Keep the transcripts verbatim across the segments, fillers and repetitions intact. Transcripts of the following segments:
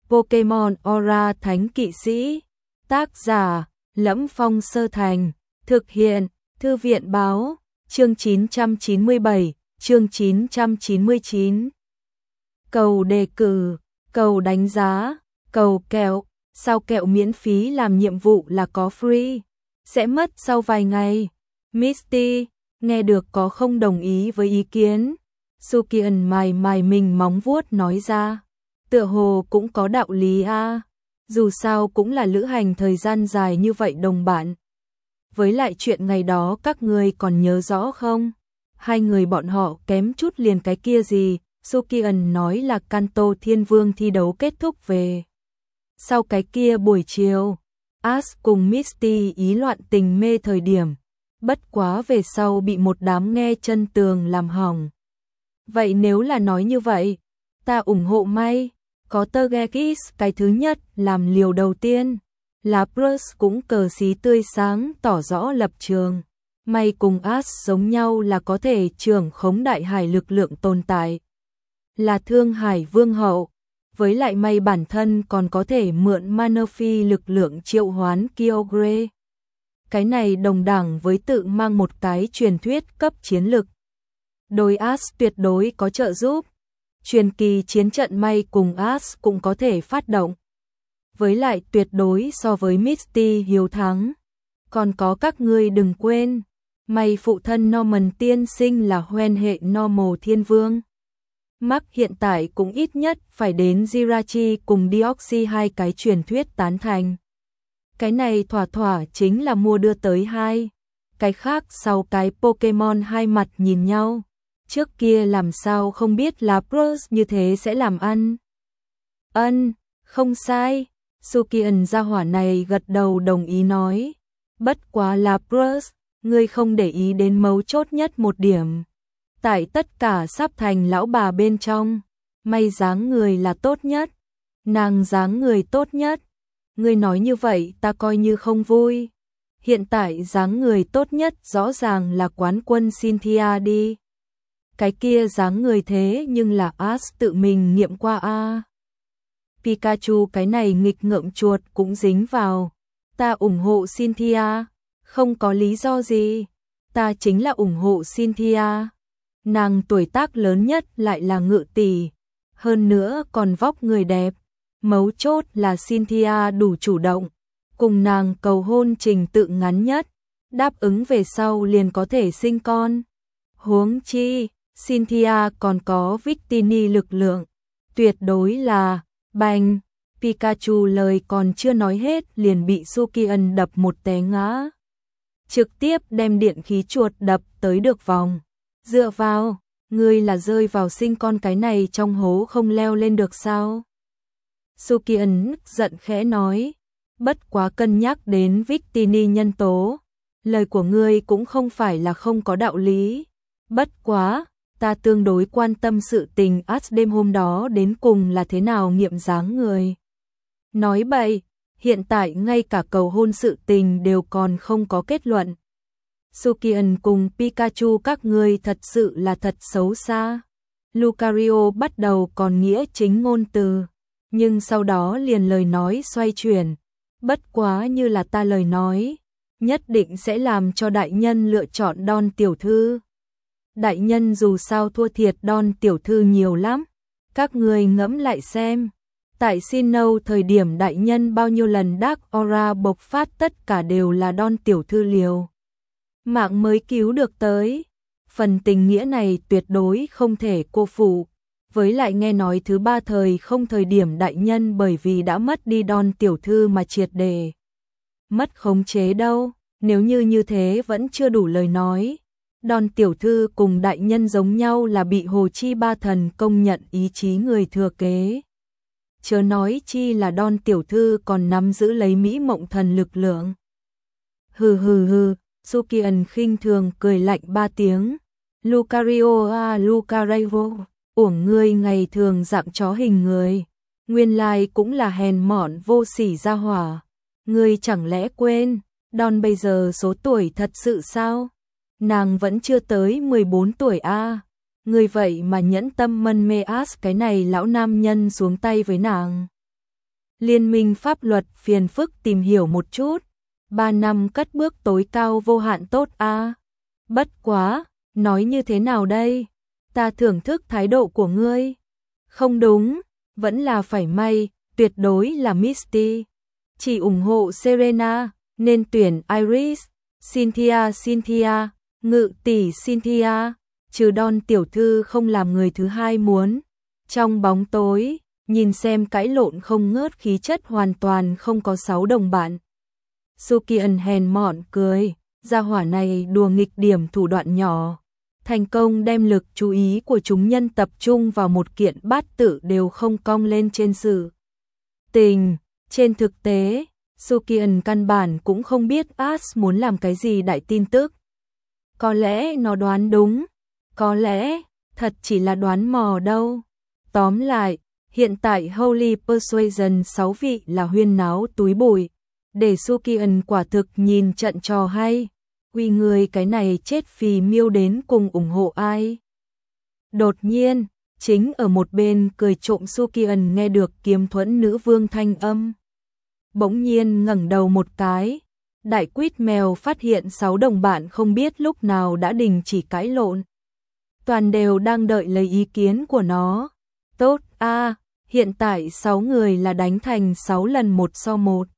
Pokemon Aura Thánh Kỵ Sĩ. Tác giả: Lẫm Phong Sơ Thành. Thực hiện: Thư viện Báo. Chương chín trăm chín mươi bảy, chương chín trăm chín mươi chín. Cầu đề cử, cầu đánh giá, cầu kẹo. Sao kẹo miễn phí làm nhiệm vụ là có free, sẽ mất sau vài ngày. Misty, nghe được có không đồng ý với ý kiến. Sukian mài mài mình móng vuốt nói ra. Tựa hồ cũng có đạo lý a, à. Dù sao cũng là lữ hành thời gian dài như vậy đồng bạn. Với lại chuyện ngày đó các người còn nhớ rõ không? Hai người bọn họ kém chút liền cái kia gì. Sukian nói là Kanto Thiên Vương thi đấu kết thúc về. Sau cái kia buổi chiều, Ash cùng Misty ý loạn tình mê thời điểm. Bất quá về sau bị một đám nghe chân tường làm hỏng. Vậy nếu là nói như vậy, ta ủng hộ May. Có Tergekis cái thứ nhất làm liều đầu tiên. Lapras cũng cờ xí tươi sáng tỏ rõ lập trường. May cùng Ash giống nhau là có thể trưởng khống đại hải lực lượng tồn tại. Là Thương Hải Vương hậu. Với lại May bản thân còn có thể mượn Manaphy lực lượng triệu hoán Kyogre. Cái này đồng đẳng với tự mang một cái truyền thuyết cấp chiến lực. Đối Ash tuyệt đối có trợ giúp. Truyền kỳ chiến trận May cùng Ash cũng có thể phát động. Với lại tuyệt đối so với Misty hiếu thắng. Còn có các ngươi đừng quên, May phụ thân Norman tiên sinh là hoen hệ Normal Thiên Vương. Mark hiện tại cũng ít nhất phải đến Jirachi cùng Deoxy hai cái truyền thuyết tán thành. Cái này thỏa thỏa chính là mua đưa tới hai. Cái khác sau cái Pokemon hai mặt nhìn nhau. Trước kia làm sao không biết Lapras như thế sẽ làm ăn. Ân, không sai. Sukian gia hỏa này gật đầu đồng ý nói. Bất quá Lapras, ngươi không để ý đến mấu chốt nhất một điểm. Tại tất cả sắp thành lão bà bên trong, May dáng người là tốt nhất. Nàng dáng người tốt nhất. Ngươi nói như vậy ta coi như không vui. Hiện tại dáng người tốt nhất rõ ràng là quán quân Cynthia đi. Cái kia dáng người thế nhưng là Ash tự mình nghiệm qua a. À. Pikachu cái này nghịch ngợm chuột cũng dính vào. Ta ủng hộ Cynthia, không có lý do gì. Ta chính là ủng hộ Cynthia. Nàng tuổi tác lớn nhất lại là ngự tỷ, hơn nữa còn vóc người đẹp. Mấu chốt là Cynthia đủ chủ động, cùng nàng cầu hôn trình tự ngắn nhất, đáp ứng về sau liền có thể sinh con. Huống chi, Cynthia còn có Victini lực lượng, tuyệt đối là bành. Pikachu lời còn chưa nói hết liền bị Sukian đập một té ngã. Trực tiếp đem điện khí chuột đập tới được vòng. Dựa vào, ngươi là rơi vào sinh con cái này trong hố không leo lên được sao? Sukian giận khẽ nói, bất quá cân nhắc đến Victini nhân tố, lời của ngươi cũng không phải là không có đạo lý. Bất quá, ta tương đối quan tâm sự tình Ash đêm hôm đó đến cùng là thế nào nghiệm dáng người. Nói bậy, hiện tại ngay cả cầu hôn sự tình đều còn không có kết luận. Sukian cùng Pikachu các ngươi thật sự là thật xấu xa. Lucario bắt đầu còn nghĩa chính ngôn từ, nhưng sau đó liền lời nói xoay chuyển. Bất quá như là ta lời nói, nhất định sẽ làm cho đại nhân lựa chọn Don tiểu thư. Đại nhân dù sao thua thiệt Don tiểu thư nhiều lắm. Các người ngẫm lại xem. Tại Sinnoh thời điểm đại nhân bao nhiêu lần Dark Aura bộc phát tất cả đều là Don tiểu thư liều mạng mới cứu được tới. Phần tình nghĩa này tuyệt đối không thể cô phụ. Với lại nghe nói thứ ba thời không thời điểm đại nhân bởi vì đã mất đi Don tiểu thư mà triệt để mất khống chế đâu. Nếu như như thế vẫn chưa đủ lời nói. Don tiểu thư cùng đại nhân giống nhau là bị Hồ Chi Ba Thần công nhận ý chí người thừa kế. Chớ nói chi là Don tiểu thư còn nắm giữ lấy Mỹ Mộng Thần lực lượng. Hừ hừ hừ, Sukian khinh thường cười lạnh ba tiếng. Lucario a Lucario, uổng ngươi ngày thường dạng chó hình người. Nguyên lai cũng là hèn mọn vô sỉ gia hỏa. Ngươi chẳng lẽ quên, Don bây giờ số tuổi thật sự sao? Nàng vẫn chưa tới mười bốn tuổi a. À. Ngươi vậy mà nhẫn tâm mân mê Ash cái này lão nam nhân xuống tay với nàng. Liên minh pháp luật phiền phức tìm hiểu một chút. Ba năm cất bước tối cao vô hạn tốt a. Bất quá, nói như thế nào đây? Ta thưởng thức thái độ của ngươi. Không đúng, vẫn là phải may, tuyệt đối là Misty. Chỉ ủng hộ Serena, nên tuyển Iris, Cynthia Cynthia, ngự tỷ Cynthia, trừ Don tiểu thư không làm người thứ hai muốn. Trong bóng tối, nhìn xem cãi lộn không ngớt khí chất hoàn toàn không có sáu đồng bạn. Sukian hèn mọn cười, gia hỏa này đùa nghịch điểm thủ đoạn nhỏ. Thành công đem lực chú ý của chúng nhân tập trung vào một kiện bát tự đều không cong lên trên sự tình. Trên thực tế, Sukian căn bản cũng không biết Ash muốn làm cái gì đại tin tức. Có lẽ nó đoán đúng, có lẽ thật chỉ là đoán mò đâu. Tóm lại, hiện tại Holy Persuasion sáu vị là huyên náo túi bụi, để Sukian quả thực nhìn trận trò hay. Uy người cái này chết phì miêu đến cùng ủng hộ ai. Đột nhiên, chính ở một bên cười trộm Sukian nghe được kiếm thuẫn nữ vương thanh âm. Bỗng nhiên ngẩng đầu một cái, đại quýt mèo phát hiện sáu đồng bạn không biết lúc nào đã đình chỉ cãi lộn. Toàn đều đang đợi lấy ý kiến của nó. Tốt a, hiện tại sáu người là đánh thành sáu lần một so một.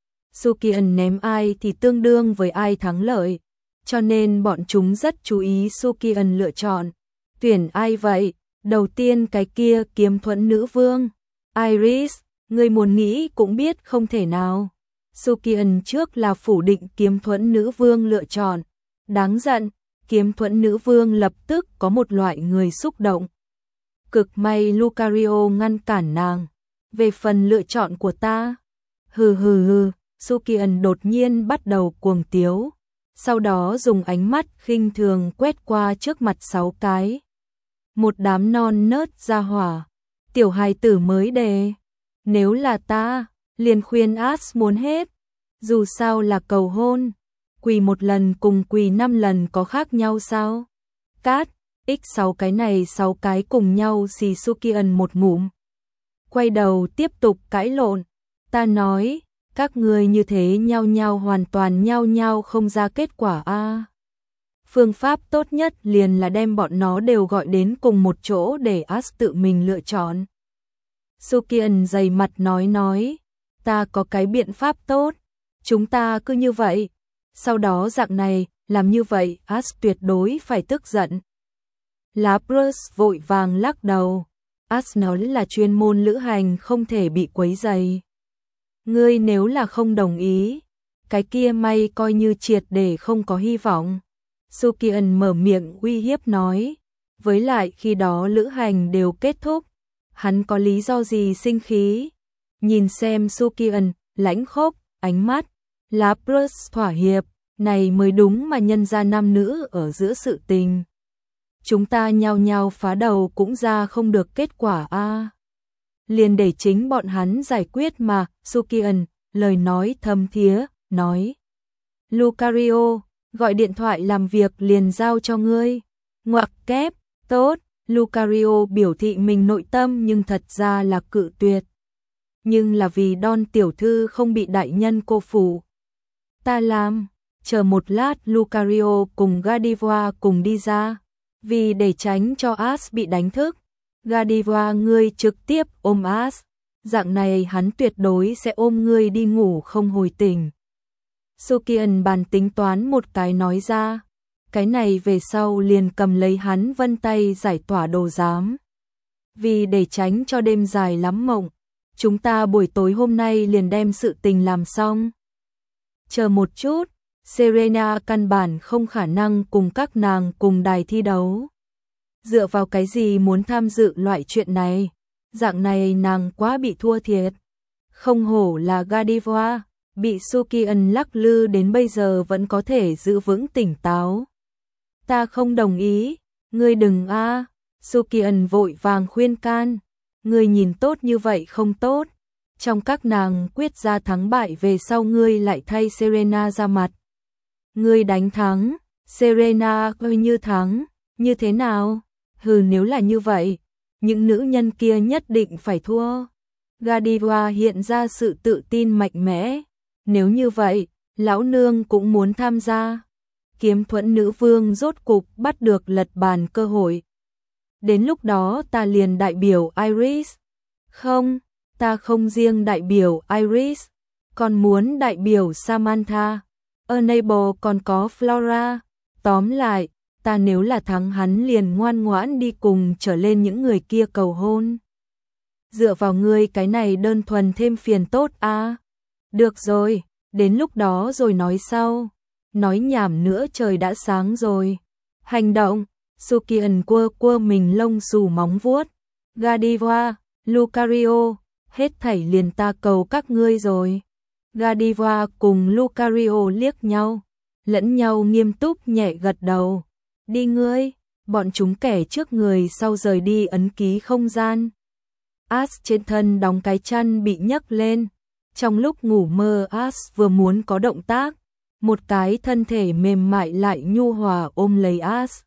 Sukian ném ai thì tương đương với ai thắng lợi, cho nên bọn chúng rất chú ý Sukian lựa chọn. Tuyển ai vậy? Đầu tiên cái kia kiếm thuẫn nữ vương. Iris, người muốn nghĩ cũng biết không thể nào. Sukian trước là phủ định kiếm thuẫn nữ vương lựa chọn. Đáng giận, kiếm thuẫn nữ vương lập tức có một loại người xúc động. Cực may Lucario ngăn cản nàng. Về phần lựa chọn của ta, hừ hừ hừ, Sukian đột nhiên bắt đầu cuồng tiếu. Sau đó dùng ánh mắt khinh thường quét qua trước mặt sáu cái. Một đám non nớt ra hỏa. Tiểu hài tử mới đề. Nếu là ta, liền khuyên Ash muốn hết. Dù sao là cầu hôn. Quỳ một lần cùng quỳ năm lần có khác nhau sao? Cát, x sáu cái này sáu cái cùng nhau xì Sukian một ngụm. Quay đầu tiếp tục cãi lộn. Ta nói, các người như thế nhau nhau hoàn toàn nhau nhau không ra kết quả a. À. Phương pháp tốt nhất liền là đem bọn nó đều gọi đến cùng một chỗ để Ash tự mình lựa chọn. Sukian dày mặt nói nói, ta có cái biện pháp tốt, chúng ta cứ như vậy. Sau đó dạng này, làm như vậy Ash tuyệt đối phải tức giận. Lapras vội vàng lắc đầu, Ash nói là chuyên môn lữ hành không thể bị quấy rầy. Ngươi nếu là không đồng ý, cái kia may coi như triệt để không có hy vọng. Sukian mở miệng uy hiếp nói, với lại khi đó lữ hành đều kết thúc, hắn có lý do gì sinh khí. Nhìn xem Sukian, lãnh khốc, ánh mắt, Lapras thỏa hiệp, này mới đúng mà nhân ra nam nữ ở giữa sự tình. Chúng ta nhau nhau phá đầu cũng ra không được kết quả a. À. Liền để chính bọn hắn giải quyết mà. Sukian, lời nói thâm thía, nói. Lucario, gọi điện thoại làm việc liền giao cho ngươi. Ngoặc kép, tốt. Lucario biểu thị mình nội tâm nhưng thật ra là cự tuyệt. Nhưng là vì Don tiểu thư không bị đại nhân cô phụ. Ta làm, chờ một lát Lucario cùng Godiva cùng đi ra. Vì để tránh cho Ash bị đánh thức, Godiva ngươi trực tiếp ôm Ash. Dạng này hắn tuyệt đối sẽ ôm ngươi đi ngủ không hồi tỉnh. Sukian bàn tính toán một cái nói ra. Cái này về sau liền cầm lấy hắn vân tay giải tỏa đồ giám. Vì để tránh cho đêm dài lắm mộng, chúng ta buổi tối hôm nay liền đem sự tình làm xong. Chờ một chút, Serena căn bản không khả năng cùng các nàng cùng đài thi đấu. Dựa vào cái gì muốn tham dự loại chuyện này? Dạng này nàng quá bị thua thiệt. Không hổ là Godiva, bị Sukian lắc lư đến bây giờ vẫn có thể giữ vững tỉnh táo. Ta không đồng ý, ngươi đừng a. À. Sukian vội vàng khuyên can, ngươi nhìn tốt như vậy không tốt. Trong các nàng quyết ra thắng bại về sau ngươi lại thay Serena ra mặt. Ngươi đánh thắng, Serena coi như thắng, như thế nào? Hừ, nếu là như vậy, những nữ nhân kia nhất định phải thua. Godiva hiện ra sự tự tin mạnh mẽ. Nếu như vậy, lão nương cũng muốn tham gia. Kiếm thuẫn nữ vương rốt cục bắt được lật bàn cơ hội. Đến lúc đó ta liền đại biểu Iris. Không, ta không riêng đại biểu Iris, còn muốn đại biểu Samantha, Enable còn có Flora. Tóm lại, ta nếu là thắng hắn liền ngoan ngoãn đi cùng trở lên những người kia cầu hôn. Dựa vào ngươi cái này đơn thuần thêm phiền tốt à? Được rồi, đến lúc đó rồi nói sau. Nói nhảm nữa trời đã sáng rồi. Hành động, Sukian quơ quơ mình lông xù móng vuốt. Godiva, Lucario, hết thảy liền ta cầu các ngươi rồi. Godiva cùng Lucario liếc nhau, lẫn nhau nghiêm túc nhẹ gật đầu. Đi ngươi, bọn chúng kẻ trước người sau rời đi ấn ký không gian. As trên thân đóng cái chăn bị nhấc lên. Trong lúc ngủ mơ As vừa muốn có động tác, một cái thân thể mềm mại lại nhu hòa ôm lấy As.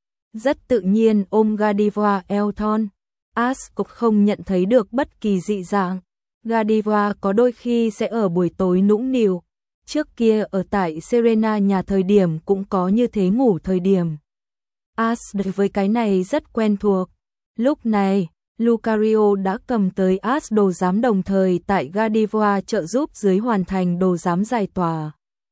Rất tự nhiên ôm Godiva eo thon. As cũng không nhận thấy được bất kỳ dị dạng. Godiva có đôi khi sẽ ở buổi tối nũng nịu. Trước kia ở tại Serena nhà thời điểm cũng có như thế ngủ thời điểm. As đối với cái này rất quen thuộc. Lúc này, Lucario đã cầm tới As đồ giám đồng thời tại Godiva trợ giúp dưới hoàn thành đồ giám giải tỏa.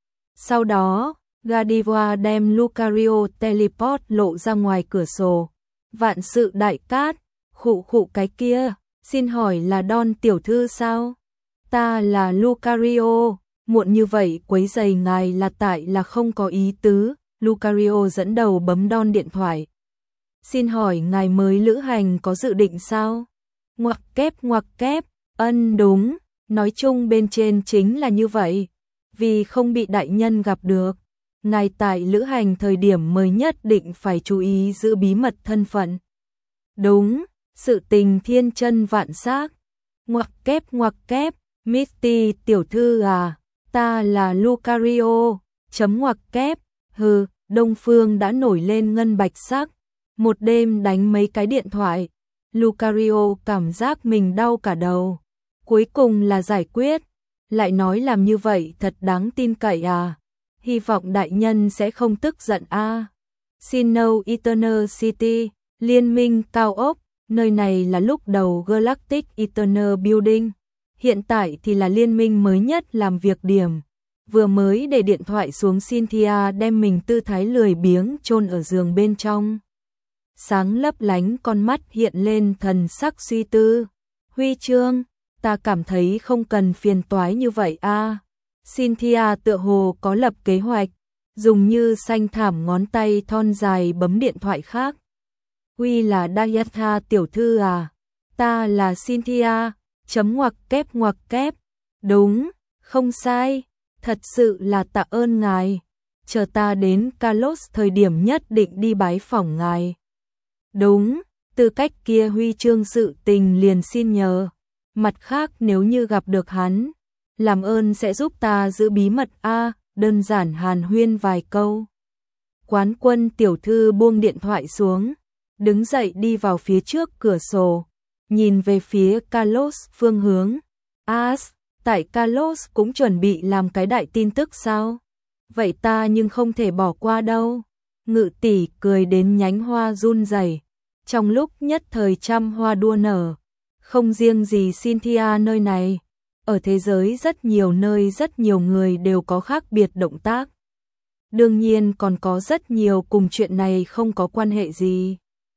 Sau đó, Godiva đem Lucario teleport lộ ra ngoài cửa sổ. Vạn sự đại cát, khụ khụ cái kia, xin hỏi là Don tiểu thư sao? Ta là Lucario, muộn như vậy quấy rầy ngài là tại là không có ý tứ. Lucario dẫn đầu bấm Don điện thoại. Xin hỏi ngài mới lữ hành có dự định sao? Ngoặc kép ngoặc kép, ân đúng, nói chung bên trên chính là như vậy. Vì không bị đại nhân gặp được, ngài tại lữ hành thời điểm mới nhất định phải chú ý giữ bí mật thân phận. Đúng, sự tình thiên chân vạn xác. Ngoặc kép ngoặc kép, Misty tiểu thư à, ta là Lucario, chấm ngoặc kép, hừ, Đông Phương đã nổi lên ngân bạch sắc. Một đêm đánh mấy cái điện thoại, Lucario cảm giác mình đau cả đầu. Cuối cùng là giải quyết, lại nói làm như vậy thật đáng tin cậy à. Hy vọng đại nhân sẽ không tức giận a. À. Sinnoh Eternal City, liên minh cao ốc, nơi này là lúc đầu Galactic Eternal Building. Hiện tại thì là liên minh mới nhất làm việc điểm. Vừa mới để điện thoại xuống Cynthia đem mình tư thái lười biếng chôn ở giường bên trong. Sáng lấp lánh con mắt hiện lên thần sắc suy tư. Huy chương, ta cảm thấy không cần phiền toái như vậy a. À. Cynthia tựa hồ có lập kế hoạch, dùng như xanh thảm ngón tay thon dài bấm điện thoại khác. Huy là Dayatha tiểu thư à? Ta là Cynthia, chấm ngoặc kép ngoặc kép. Đúng, không sai, thật sự là tạ ơn ngài. Chờ ta đến Kalos thời điểm nhất định đi bái phỏng ngài. Đúng, tư cách kia huy chương sự tình liền xin nhờ. Mặt khác nếu như gặp được hắn, làm ơn sẽ giúp ta giữ bí mật a, à, đơn giản hàn huyên vài câu. Quán Quân tiểu thư buông điện thoại xuống, đứng dậy đi vào phía trước cửa sổ, nhìn về phía Kalos phương hướng. As, tại Kalos cũng chuẩn bị làm cái đại tin tức sao? Vậy ta nhưng không thể bỏ qua đâu. Ngự tỷ cười đến nhánh hoa run rẩy. Trong lúc nhất thời trăm hoa đua nở, không riêng gì Cynthia nơi này, ở thế giới rất nhiều nơi rất nhiều người đều có khác biệt động tác. Đương nhiên còn có rất nhiều cùng chuyện này không có quan hệ gì.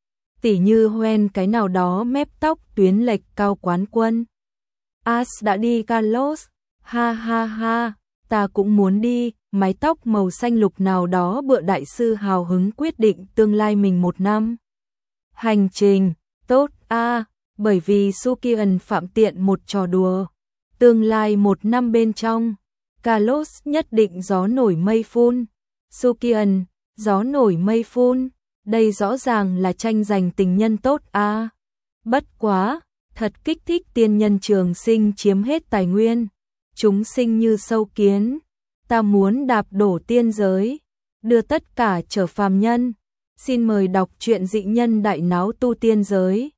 Tỉ như hoen cái nào đó mép tóc tuyến lệch cao Quán Quân. As đã đi Kalos, ha ha ha, ta cũng muốn đi, mái tóc màu xanh lục nào đó bựa đại sư hào hứng quyết định tương lai mình một năm. Hành trình, tốt a, à, bởi vì Sukian phạm tiện một trò đùa. Tương lai một năm bên trong, Kalos nhất định gió nổi mây phun. Sukian, gió nổi mây phun, đây rõ ràng là tranh giành tình nhân tốt a. À. Bất quá, thật kích thích tiên nhân trường sinh chiếm hết tài nguyên. Chúng sinh như sâu kiến, ta muốn đạp đổ tiên giới, đưa tất cả trở phàm nhân. Xin mời đọc truyện dị nhân đại náo tu tiên giới.